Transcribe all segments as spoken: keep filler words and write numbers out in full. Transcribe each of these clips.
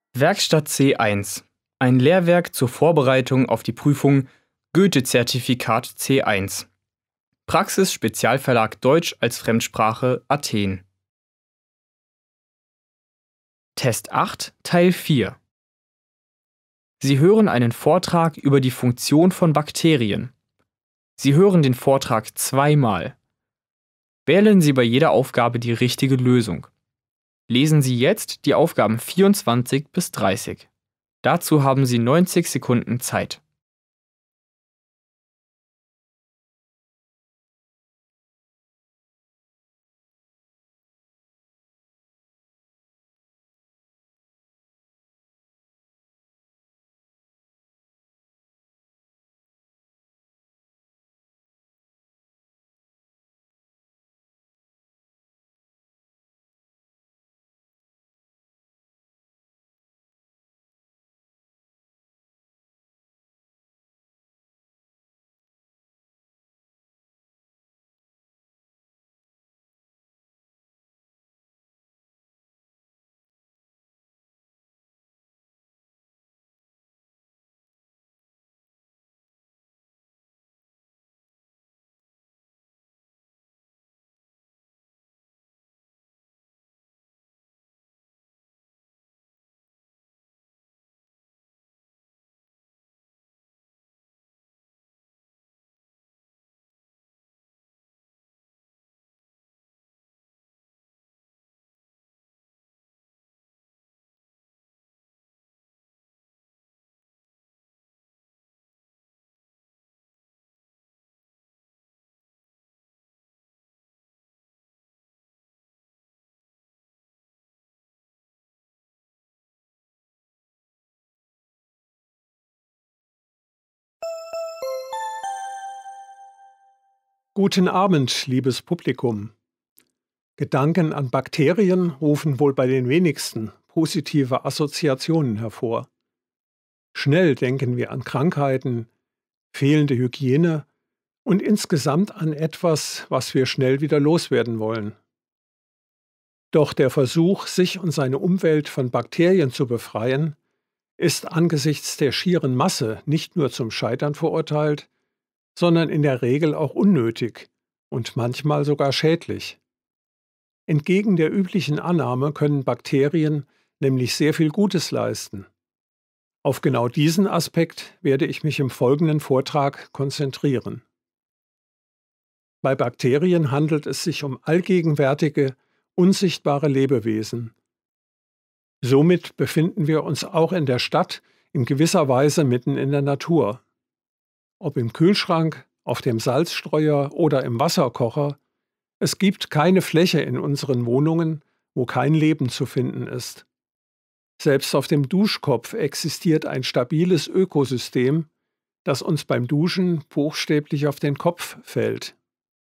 Werkstatt C eins. Ein Lehrwerk zur Vorbereitung auf die Prüfung Goethe-Zertifikat C eins. Praxis Spezialverlag Deutsch als Fremdsprache Athen. Test acht, Teil vier. Sie hören einen Vortrag über die Funktion von Bakterien. Sie hören den Vortrag zweimal. Wählen Sie bei jeder Aufgabe die richtige Lösung. Lesen Sie jetzt die Aufgaben vierundzwanzig bis dreißig. Dazu haben Sie neunzig Sekunden Zeit. Guten Abend, liebes Publikum. Gedanken an Bakterien rufen wohl bei den wenigsten positive Assoziationen hervor. Schnell denken wir an Krankheiten, fehlende Hygiene und insgesamt an etwas, was wir schnell wieder loswerden wollen. Doch der Versuch, sich und seine Umwelt von Bakterien zu befreien, ist angesichts der schieren Masse nicht nur zum Scheitern verurteilt, sondern in der Regel auch unnötig und manchmal sogar schädlich. Entgegen der üblichen Annahme können Bakterien nämlich sehr viel Gutes leisten. Auf genau diesen Aspekt werde ich mich im folgenden Vortrag konzentrieren. Bei Bakterien handelt es sich um allgegenwärtige, unsichtbare Lebewesen. Somit befinden wir uns auch in der Stadt in gewisser Weise mitten in der Natur. Ob im Kühlschrank, auf dem Salzstreuer oder im Wasserkocher, es gibt keine Fläche in unseren Wohnungen, wo kein Leben zu finden ist. Selbst auf dem Duschkopf existiert ein stabiles Ökosystem, das uns beim Duschen buchstäblich auf den Kopf fällt.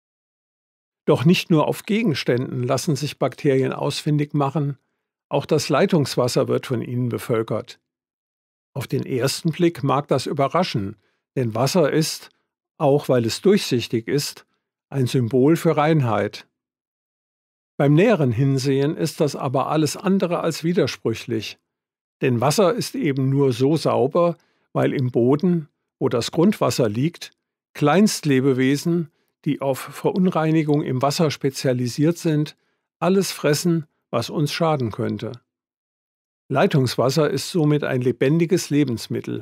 Doch nicht nur auf Gegenständen lassen sich Bakterien ausfindig machen, auch das Leitungswasser wird von ihnen bevölkert. Auf den ersten Blick mag das überraschen, denn Wasser ist, auch weil es durchsichtig ist, ein Symbol für Reinheit. Beim näheren Hinsehen ist das aber alles andere als widersprüchlich, denn Wasser ist eben nur so sauber, weil im Boden, wo das Grundwasser liegt, Kleinstlebewesen, die auf Verunreinigung im Wasser spezialisiert sind, alles fressen, was uns schaden könnte. Leitungswasser ist somit ein lebendiges Lebensmittel.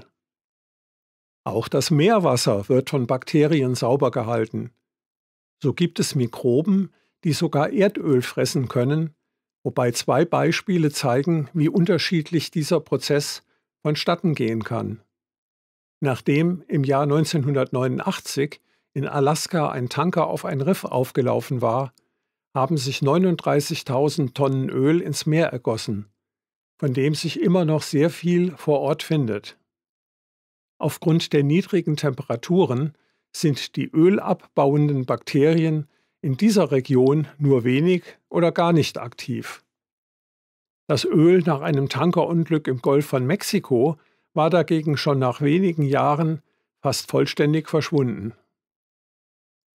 Auch das Meerwasser wird von Bakterien sauber gehalten. So gibt es Mikroben, die sogar Erdöl fressen können, wobei zwei Beispiele zeigen, wie unterschiedlich dieser Prozess vonstatten gehen kann. Nachdem im Jahr neunzehnhundertneunundachtzig in Alaska ein Tanker auf ein Riff aufgelaufen war, haben sich neununddreißigtausend Tonnen Öl ins Meer ergossen, von dem sich immer noch sehr viel vor Ort findet. Aufgrund der niedrigen Temperaturen sind die ölabbauenden Bakterien in dieser Region nur wenig oder gar nicht aktiv. Das Öl nach einem Tankerunglück im Golf von Mexiko war dagegen schon nach wenigen Jahren fast vollständig verschwunden.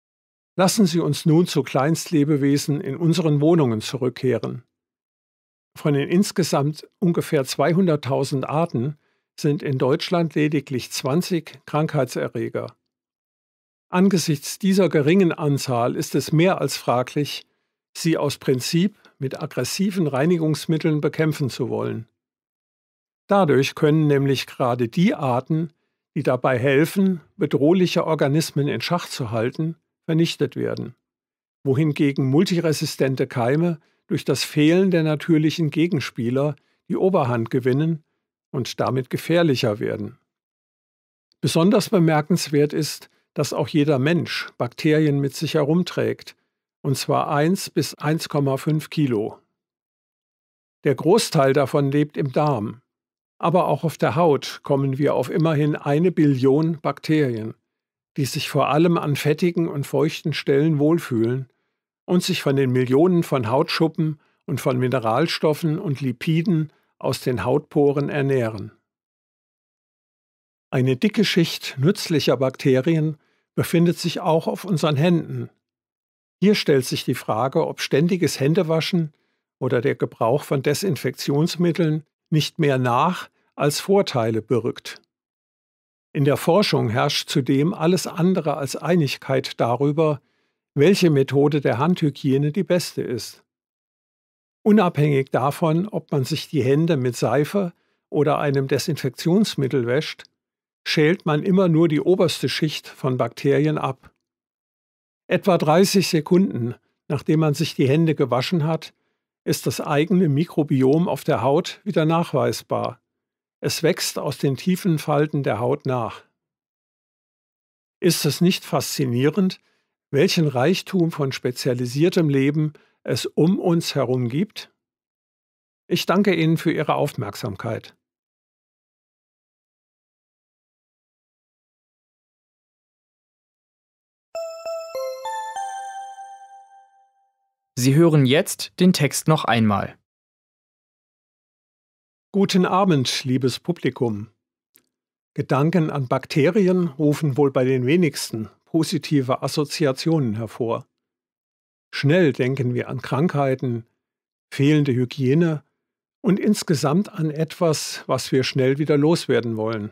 Lassen Sie uns nun zu Kleinstlebewesen in unseren Wohnungen zurückkehren. Von den insgesamt ungefähr zweihunderttausend Arten sind in Deutschland lediglich zwanzig Krankheitserreger. Angesichts dieser geringen Anzahl ist es mehr als fraglich, sie aus Prinzip mit aggressiven Reinigungsmitteln bekämpfen zu wollen. Dadurch können nämlich gerade die Arten, die dabei helfen, bedrohliche Organismen in Schach zu halten, vernichtet werden, wohingegen multiresistente Keime durch das Fehlen der natürlichen Gegenspieler die Oberhand gewinnen und damit gefährlicher werden. Besonders bemerkenswert ist, dass auch jeder Mensch Bakterien mit sich herumträgt, und zwar eins bis eins Komma fünf Kilo. Der Großteil davon lebt im Darm, aber auch auf der Haut kommen wir auf immerhin eine Billion Bakterien, die sich vor allem an fettigen und feuchten Stellen wohlfühlen und sich von den Millionen von Hautschuppen und von Mineralstoffen und Lipiden aus den Hautporen ernähren. Eine dicke Schicht nützlicher Bakterien befindet sich auch auf unseren Händen. Hier stellt sich die Frage, ob ständiges Händewaschen oder der Gebrauch von Desinfektionsmitteln nicht mehr Nach- als Vorteile birgt. In der Forschung herrscht zudem alles andere als Einigkeit darüber, welche Methode der Handhygiene die beste ist. Unabhängig davon, ob man sich die Hände mit Seife oder einem Desinfektionsmittel wäscht, schält man immer nur die oberste Schicht von Bakterien ab. Etwa dreißig Sekunden, nachdem man sich die Hände gewaschen hat, ist das eigene Mikrobiom auf der Haut wieder nachweisbar. Es wächst aus den tiefen Falten der Haut nach. Ist es nicht faszinierend, welchen Reichtum von spezialisiertem Leben es um uns herum gibt? Ich danke Ihnen für Ihre Aufmerksamkeit. Sie hören jetzt den Text noch einmal. Guten Abend, liebes Publikum. Gedanken an Bakterien rufen wohl bei den wenigsten positive Assoziationen hervor. Schnell denken wir an Krankheiten, fehlende Hygiene und insgesamt an etwas, was wir schnell wieder loswerden wollen.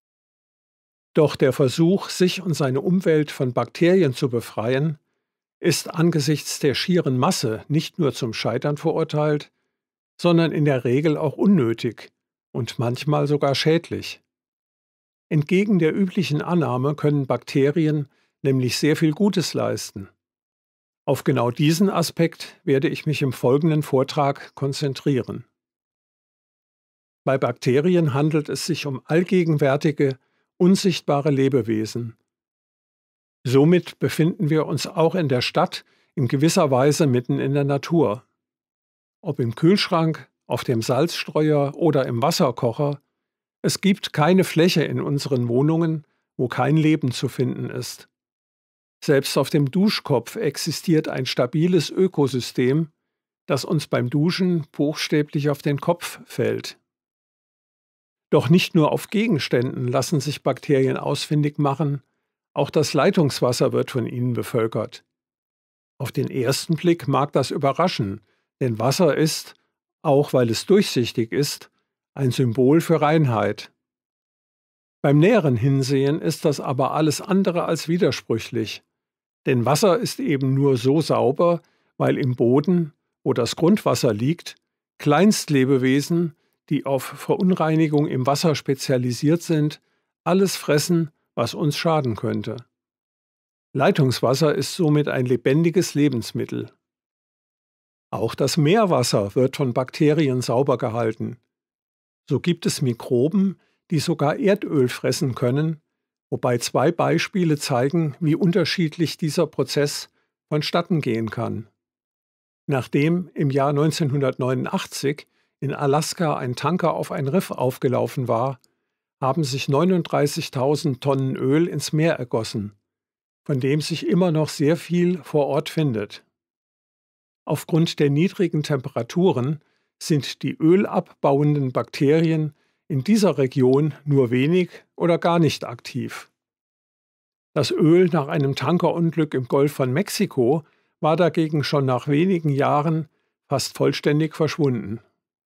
Doch der Versuch, sich und seine Umwelt von Bakterien zu befreien, ist angesichts der schieren Masse nicht nur zum Scheitern verurteilt, sondern in der Regel auch unnötig und manchmal sogar schädlich. Entgegen der üblichen Annahme können Bakterien nämlich sehr viel Gutes leisten. Auf genau diesen Aspekt werde ich mich im folgenden Vortrag konzentrieren. Bei Bakterien handelt es sich um allgegenwärtige, unsichtbare Lebewesen. Somit befinden wir uns auch in der Stadt in gewisser Weise mitten in der Natur. Ob im Kühlschrank, auf dem Salzstreuer oder im Wasserkocher, es gibt keine Fläche in unseren Wohnungen, wo kein Leben zu finden ist. Selbst auf dem Duschkopf existiert ein stabiles Ökosystem, das uns beim Duschen buchstäblich auf den Kopf fällt. Doch nicht nur auf Gegenständen lassen sich Bakterien ausfindig machen, auch das Leitungswasser wird von ihnen bevölkert. Auf den ersten Blick mag das überraschen, denn Wasser ist, auch weil es durchsichtig ist, ein Symbol für Reinheit. Beim näheren Hinsehen ist das aber alles andere als widersprüchlich, denn Wasser ist eben nur so sauber, weil im Boden, wo das Grundwasser liegt, Kleinstlebewesen, die auf Verunreinigung im Wasser spezialisiert sind, alles fressen, was uns schaden könnte. Leitungswasser ist somit ein lebendiges Lebensmittel. Auch das Meerwasser wird von Bakterien sauber gehalten. So gibt es Mikroben, die sogar Erdöl fressen können, wobei zwei Beispiele zeigen, wie unterschiedlich dieser Prozess vonstatten gehen kann. Nachdem im Jahr neunzehnhundertneunundachtzig in Alaska ein Tanker auf ein Riff aufgelaufen war, haben sich neununddreißigtausend Tonnen Öl ins Meer ergossen, von dem sich immer noch sehr viel vor Ort findet. Aufgrund der niedrigen Temperaturen sind die ölabbauenden Bakterien in dieser Region nur wenig oder gar nicht aktiv. Das Öl nach einem Tankerunglück im Golf von Mexiko war dagegen schon nach wenigen Jahren fast vollständig verschwunden.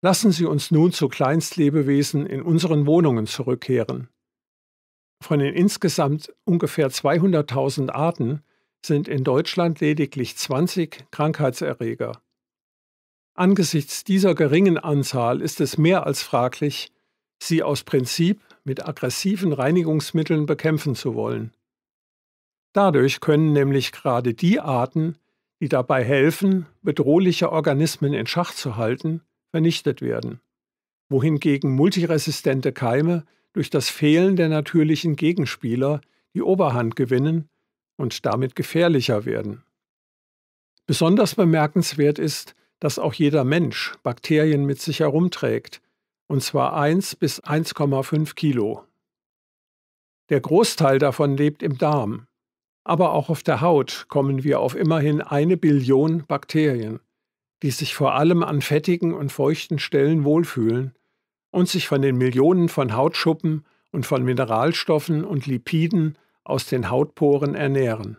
Lassen Sie uns nun zu Kleinstlebewesen in unseren Wohnungen zurückkehren. Von den insgesamt ungefähr zweihunderttausend Arten sind in Deutschland lediglich zwanzig Krankheitserreger. Angesichts dieser geringen Anzahl ist es mehr als fraglich, sie aus Prinzip mit aggressiven Reinigungsmitteln bekämpfen zu wollen. Dadurch können nämlich gerade die Arten, die dabei helfen, bedrohliche Organismen in Schach zu halten, vernichtet werden, wohingegen multiresistente Keime durch das Fehlen der natürlichen Gegenspieler die Oberhand gewinnen und damit gefährlicher werden. Besonders bemerkenswert ist, dass auch jeder Mensch Bakterien mit sich herumträgt, und zwar eins bis eins Komma fünf Kilo. Der Großteil davon lebt im Darm, aber auch auf der Haut kommen wir auf immerhin eine Billion Bakterien, die sich vor allem an fettigen und feuchten Stellen wohlfühlen und sich von den Millionen von Hautschuppen und von Mineralstoffen und Lipiden aus den Hautporen ernähren.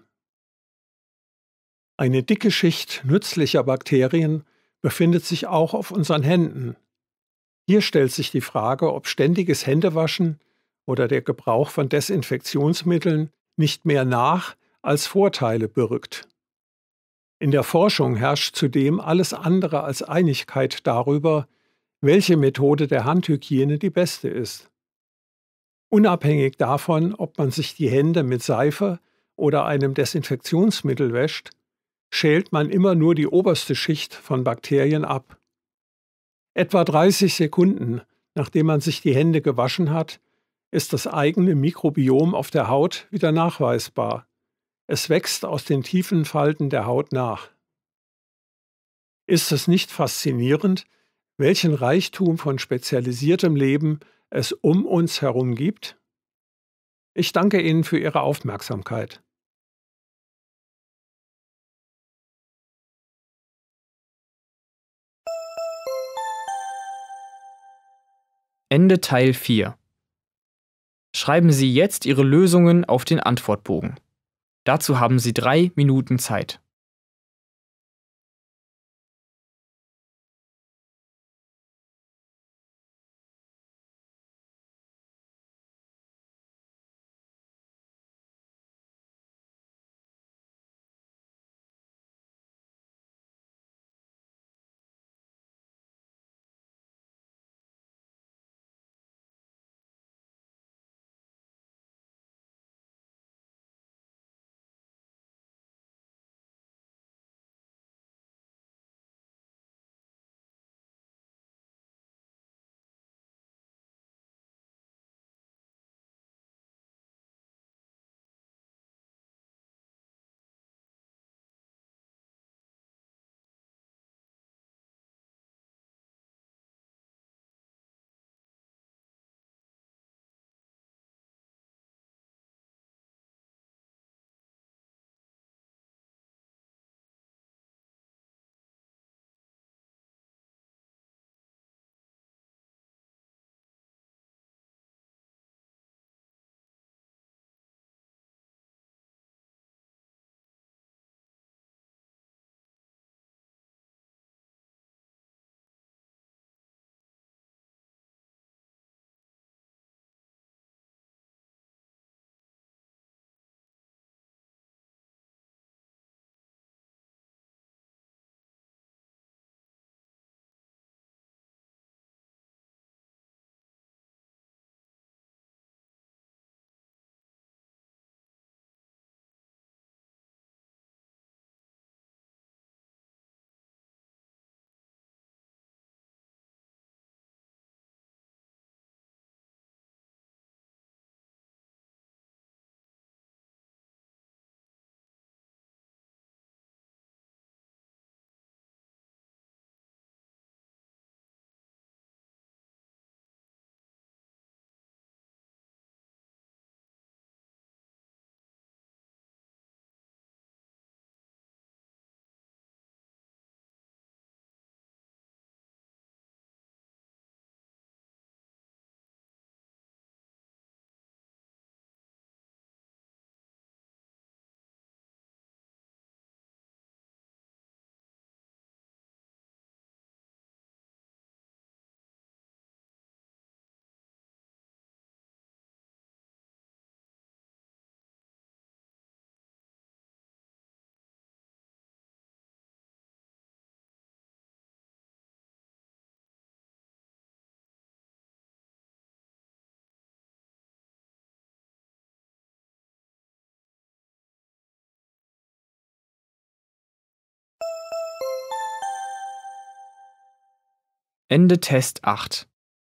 Eine dicke Schicht nützlicher Bakterien befindet sich auch auf unseren Händen. Hier stellt sich die Frage, ob ständiges Händewaschen oder der Gebrauch von Desinfektionsmitteln nicht mehr Nach- als Vorteile birgt. In der Forschung herrscht zudem alles andere als Einigkeit darüber, welche Methode der Handhygiene die beste ist. Unabhängig davon, ob man sich die Hände mit Seife oder einem Desinfektionsmittel wäscht, schält man immer nur die oberste Schicht von Bakterien ab. Etwa dreißig Sekunden, nachdem man sich die Hände gewaschen hat, ist das eigene Mikrobiom auf der Haut wieder nachweisbar. Es wächst aus den tiefen Falten der Haut nach. Ist es nicht faszinierend, welchen Reichtum von spezialisiertem Leben es um uns herum gibt? Ich danke Ihnen für Ihre Aufmerksamkeit. Ende Teil vier. Schreiben Sie jetzt Ihre Lösungen auf den Antwortbogen. Dazu haben Sie drei Minuten Zeit. Ende Test acht.